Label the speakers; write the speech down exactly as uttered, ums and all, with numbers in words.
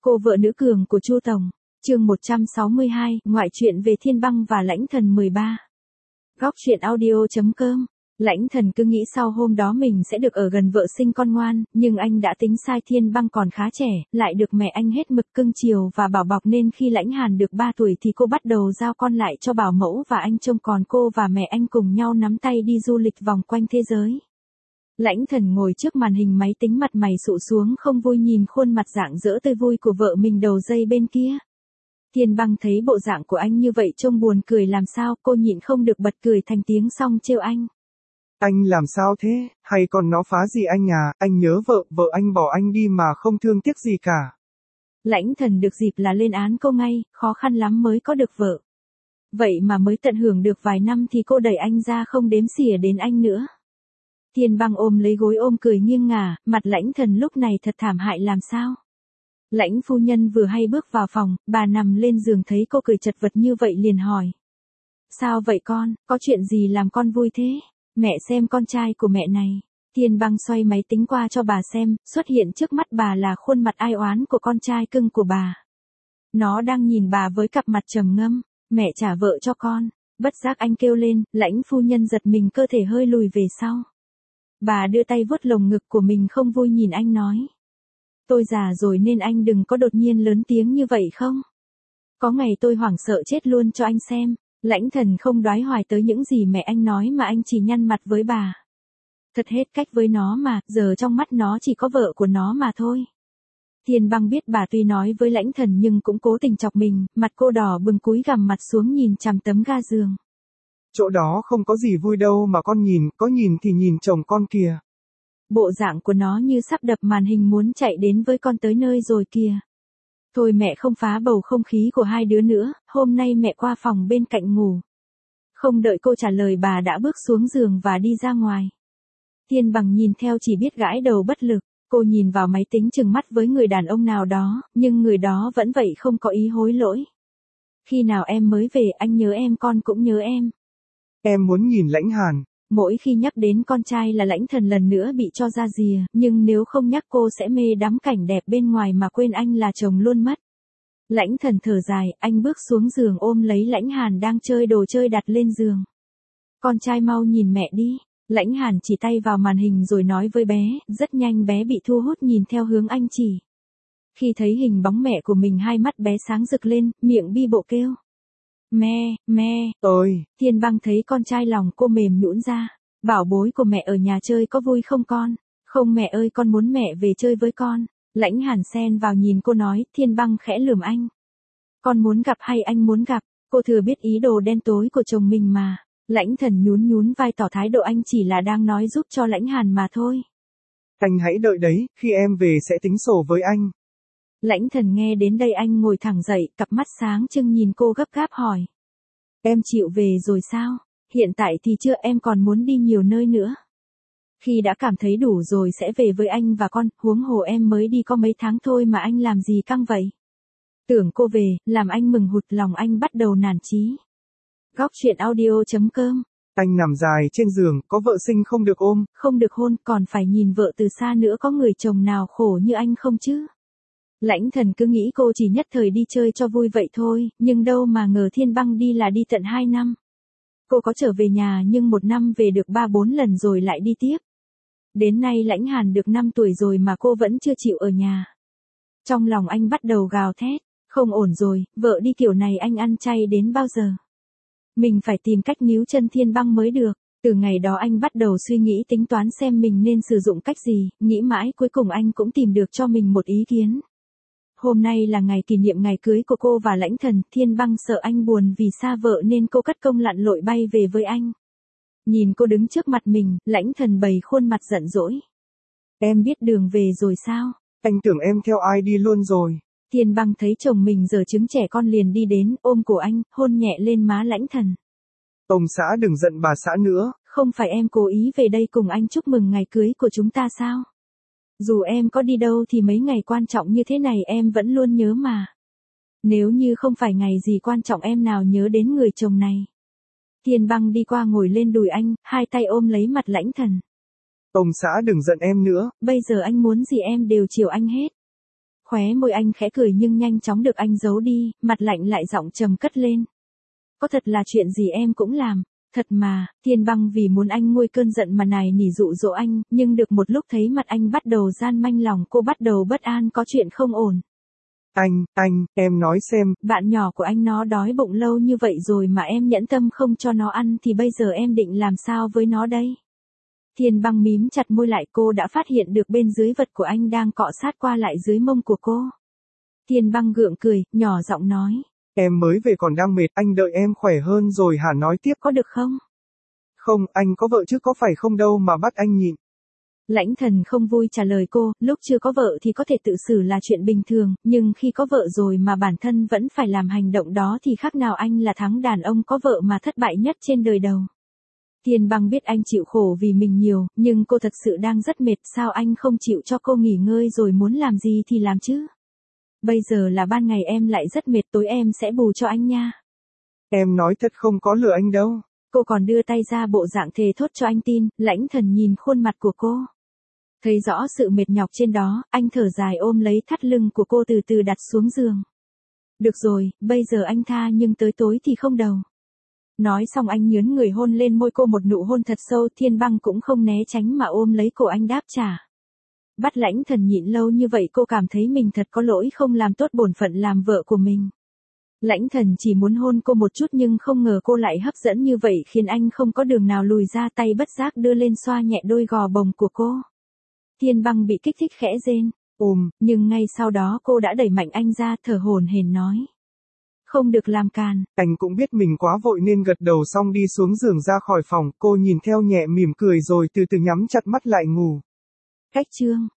Speaker 1: Cô vợ nữ cường của Chu Tổng, chương một trăm sáu mươi hai, ngoại truyện về Thiên Băng và Lãnh Thần mười ba. Góc truyện audio chấm com. Lãnh Thần cứ nghĩ sau hôm đó mình sẽ được ở gần vợ sinh con ngoan, nhưng anh đã tính sai. Thiên Băng còn khá trẻ, lại được mẹ anh hết mực cưng chiều và bảo bọc, nên khi Lãnh Hàn được ba tuổi thì cô bắt đầu giao con lại cho bảo mẫu và anh trông, còn cô và mẹ anh cùng nhau nắm tay đi du lịch vòng quanh thế giới. Lãnh Thần ngồi trước màn hình máy tính, mặt mày sụ xuống không vui nhìn khuôn mặt rạng rỡ tươi vui của vợ mình đầu dây bên kia. Thiên Băng thấy bộ dạng của anh như vậy trông buồn cười làm sao, cô nhịn không được bật cười thành tiếng xong trêu anh.
Speaker 2: Anh làm sao thế, hay còn nó phá gì anh à, anh nhớ vợ, vợ anh bỏ anh đi mà không thương tiếc gì cả.
Speaker 1: Lãnh Thần được dịp là lên án cô ngay, khó khăn lắm mới có được vợ. Vậy mà mới tận hưởng được vài năm thì cô đẩy anh ra, không đếm xỉa đến anh nữa. Thiên Băng ôm lấy gối ôm cười nghiêng ngả, mặt Lãnh Thần lúc này thật thảm hại làm sao. Lãnh phu nhân vừa hay bước vào phòng, bà nằm lên giường thấy cô cười chật vật như vậy liền hỏi. Sao vậy con, có chuyện gì làm con vui thế? Mẹ xem con trai của mẹ này. Thiên Băng xoay máy tính qua cho bà xem, xuất hiện trước mắt bà là khuôn mặt ai oán của con trai cưng của bà. Nó đang nhìn bà với cặp mặt trầm ngâm, mẹ trả vợ cho con. Bất giác anh kêu lên, Lãnh phu nhân giật mình, cơ thể hơi lùi về sau. Bà đưa tay vuốt lồng ngực của mình không vui nhìn anh nói. Tôi già rồi nên anh đừng có đột nhiên lớn tiếng như vậy không? Có ngày tôi hoảng sợ chết luôn cho anh xem. Lãnh Thần không đoái hoài tới những gì mẹ anh nói mà anh chỉ nhăn mặt với bà. Thật hết cách với nó mà, giờ trong mắt nó chỉ có vợ của nó mà thôi. Thiên Băng biết bà tuy nói với Lãnh Thần nhưng cũng cố tình chọc mình, mặt cô đỏ bừng cúi gằm mặt xuống nhìn chằm tấm ga giường.
Speaker 2: Chỗ đó không có gì vui đâu mà con nhìn, có nhìn thì nhìn chồng con kìa.
Speaker 1: Bộ dạng của nó như sắp đập màn hình muốn chạy đến với con tới nơi rồi kìa. Thôi mẹ không phá bầu không khí của hai đứa nữa, hôm nay mẹ qua phòng bên cạnh ngủ. Không đợi cô trả lời bà đã bước xuống giường và đi ra ngoài. Thiên Băng nhìn theo chỉ biết gãi đầu bất lực, cô nhìn vào máy tính trừng mắt với người đàn ông nào đó, nhưng người đó vẫn vậy không có ý hối lỗi. Khi nào em mới về, anh nhớ em, con cũng nhớ em.
Speaker 2: Em muốn nhìn Lãnh Hàn.
Speaker 1: Mỗi khi nhắc đến con trai là Lãnh Thần lần nữa bị cho ra rìa, nhưng nếu không nhắc cô sẽ mê đắm cảnh đẹp bên ngoài mà quên anh là chồng luôn mất. Lãnh Thần thở dài, anh bước xuống giường ôm lấy Lãnh Hàn đang chơi đồ chơi đặt lên giường. Con trai mau nhìn mẹ đi. Lãnh Hàn chỉ tay vào màn hình rồi nói với bé, rất nhanh bé bị thu hút nhìn theo hướng anh chỉ. Khi thấy hình bóng mẹ của mình, hai mắt bé sáng rực lên, miệng bi bộ kêu. Mẹ, mẹ,
Speaker 2: ơi.
Speaker 1: Thiên Băng thấy con trai lòng cô mềm nhũn ra. Bảo bối của mẹ ở nhà chơi có vui không con? Không mẹ ơi, con muốn mẹ về chơi với con. Lãnh Hàn xen vào nhìn cô nói. Thiên Băng khẽ lườm anh. Con muốn gặp hay anh muốn gặp? Cô thừa biết ý đồ đen tối của chồng mình mà. Lãnh Thần nhún nhún vai tỏ thái độ anh chỉ là đang nói giúp cho Lãnh Hàn mà thôi.
Speaker 2: Anh hãy đợi đấy, khi em về sẽ tính sổ với anh.
Speaker 1: Lãnh Thần nghe đến đây anh ngồi thẳng dậy, cặp mắt sáng trưng nhìn cô gấp gáp hỏi. Em chịu về rồi sao? Hiện tại thì chưa, em còn muốn đi nhiều nơi nữa. Khi đã cảm thấy đủ rồi sẽ về với anh và con, huống hồ em mới đi có mấy tháng thôi mà anh làm gì căng vậy? Tưởng cô về, làm anh mừng hụt, lòng anh bắt đầu nản chí. Góc truyện audio chấm com.
Speaker 2: Anh nằm dài trên giường, có vợ sinh không được ôm,
Speaker 1: không được hôn, còn phải nhìn vợ từ xa nữa, có người chồng nào khổ như anh không chứ? Lãnh Thần cứ nghĩ cô chỉ nhất thời đi chơi cho vui vậy thôi, nhưng đâu mà ngờ Thiên Băng đi là đi tận hai năm. Cô có trở về nhà nhưng một năm về được ba bốn lần rồi lại đi tiếp. Đến nay Lãnh Hàn được năm tuổi rồi mà cô vẫn chưa chịu ở nhà. Trong lòng anh bắt đầu gào thét, không ổn rồi, vợ đi kiểu này anh ăn chay đến bao giờ? Mình phải tìm cách níu chân Thiên Băng mới được. Từ ngày đó anh bắt đầu suy nghĩ tính toán xem mình nên sử dụng cách gì, nghĩ mãi cuối cùng anh cũng tìm được cho mình một ý kiến. Hôm nay là ngày kỷ niệm ngày cưới của cô và Lãnh Thần. Thiên Băng sợ anh buồn vì xa vợ nên cô cất công lặn lội bay về với anh. Nhìn cô đứng trước mặt mình, Lãnh Thần bày khuôn mặt giận dỗi. Em biết đường về rồi sao?
Speaker 2: Anh tưởng em theo ai đi luôn rồi.
Speaker 1: Thiên Băng thấy chồng mình giở trứng trẻ con liền đi đến, ôm cổ anh, hôn nhẹ lên má Lãnh Thần.
Speaker 2: Ông xã đừng giận bà xã nữa.
Speaker 1: Không phải em cố ý về đây cùng anh chúc mừng ngày cưới của chúng ta sao? Dù em có đi đâu thì mấy ngày quan trọng như thế này em vẫn luôn nhớ mà. Nếu như không phải ngày gì quan trọng em nào nhớ đến người chồng này. Thiên Băng đi qua ngồi lên đùi anh, hai tay ôm lấy mặt Lãnh Thần.
Speaker 2: Ông xã đừng giận em nữa.
Speaker 1: Bây giờ anh muốn gì em đều chiều anh hết. Khóe môi anh khẽ cười nhưng nhanh chóng được anh giấu đi, mặt lạnh lại giọng trầm cất lên. Có thật là chuyện gì em cũng làm. Thật mà, Thiên Băng vì muốn anh nguôi cơn giận mà nài nỉ dụ dỗ anh, nhưng được một lúc thấy mặt anh bắt đầu gian manh lòng cô bắt đầu bất an có chuyện không ổn.
Speaker 2: Anh, anh, em nói xem.
Speaker 1: Bạn nhỏ của anh nó đói bụng lâu như vậy rồi mà em nhẫn tâm không cho nó ăn thì bây giờ em định làm sao với nó đây? Thiên Băng mím chặt môi lại, cô đã phát hiện được bên dưới vật của anh đang cọ sát qua lại dưới mông của cô. Thiên Băng gượng cười, nhỏ giọng nói.
Speaker 2: Em mới về còn đang mệt, anh đợi em khỏe hơn rồi hả nói tiếp.
Speaker 1: Có được không?
Speaker 2: Không, anh có vợ chứ có phải không đâu mà bắt anh nhịn.
Speaker 1: Lãnh Thần không vui trả lời cô, lúc chưa có vợ thì có thể tự xử là chuyện bình thường, nhưng khi có vợ rồi mà bản thân vẫn phải làm hành động đó thì khác nào anh là thắng đàn ông có vợ mà thất bại nhất trên đời đầu. Thiên Băng biết anh chịu khổ vì mình nhiều, nhưng cô thật sự đang rất mệt, sao anh không chịu cho cô nghỉ ngơi rồi muốn làm gì thì làm chứ? Bây giờ là ban ngày em lại rất mệt, tối em sẽ bù cho anh nha.
Speaker 2: Em nói thật không có lừa anh đâu.
Speaker 1: Cô còn đưa tay ra bộ dạng thề thốt cho anh tin, Lãnh Thần nhìn khuôn mặt của cô. Thấy rõ sự mệt nhọc trên đó, anh thở dài ôm lấy thắt lưng của cô từ từ đặt xuống giường. Được rồi, bây giờ anh tha nhưng tới tối thì không đâu. Nói xong anh nhướn người hôn lên môi cô một nụ hôn thật sâu, Thiên Băng cũng không né tránh mà ôm lấy cổ anh đáp trả. Bắt Lãnh Thần nhịn lâu như vậy cô cảm thấy mình thật có lỗi không làm tốt bổn phận làm vợ của mình. Lãnh Thần chỉ muốn hôn cô một chút nhưng không ngờ cô lại hấp dẫn như vậy khiến anh không có đường nào lùi ra, tay bất giác đưa lên xoa nhẹ đôi gò bồng của cô. Thiên Băng bị kích thích khẽ rên, ùm, nhưng ngay sau đó cô đã đẩy mạnh anh ra, thở hổn hển nói. Không được làm càn.
Speaker 2: Anh cũng biết mình quá vội nên gật đầu xong đi xuống giường ra khỏi phòng, cô nhìn theo nhẹ mỉm cười rồi từ từ nhắm chặt mắt lại ngủ.
Speaker 1: Cách chương